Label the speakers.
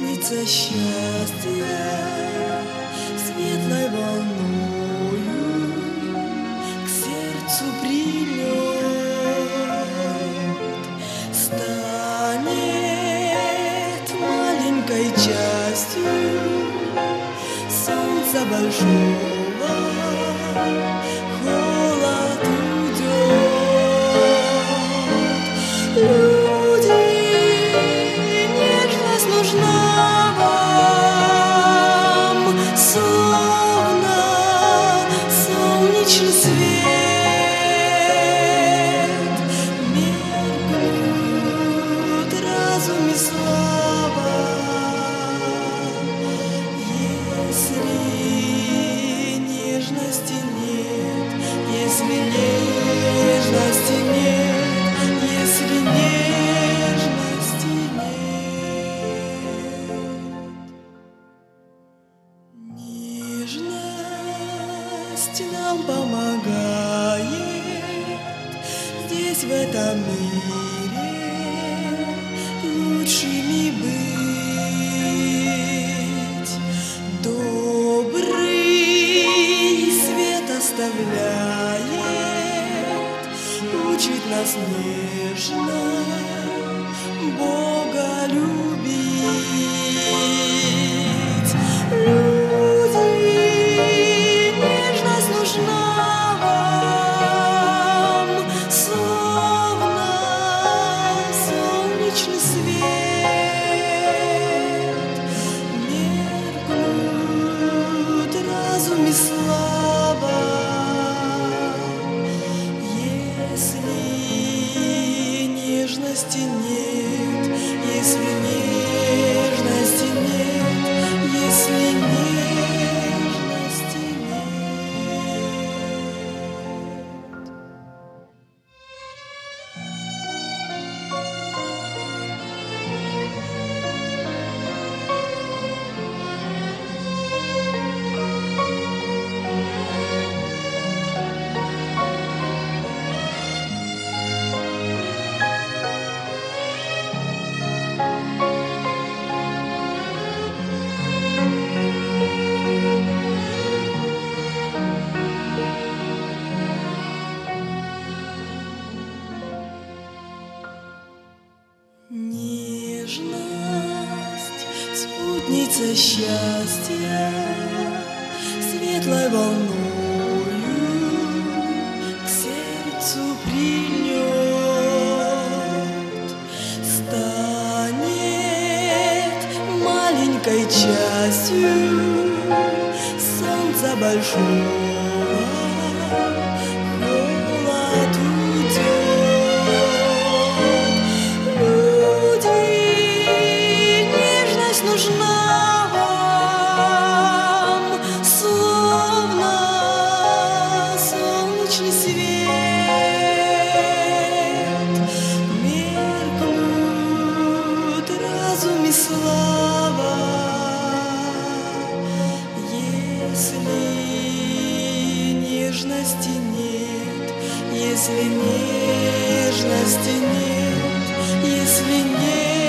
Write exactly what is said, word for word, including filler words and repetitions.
Speaker 1: спутница счастья, светлой волною к сердцу прилет, станет маленькой частью солнца большого, холод уйдет. Люди, нежность нужна вам, словно солнечный свет, меркнут разум и слава. Если нежности нет, если нежности нет, если нежности нет. Нежность нам помогает здесь, в этом мире, лучшими быть. Добрый свет оставляет, учит нас нежно Бога любить. Люди, нежность нужна вам, словно солнечный свет, меркнут разум и слава. Если нежности нет, если нежности нет, если нежности нет. Нежность, спутница счастья, светлой волною к сердцу прильнет, станет маленькой частью солнца большого, холод уйдет. Нужна вам, словно солнечный свет, меркнут разум и слава. Если нежности нет, если нежности нет, если нет.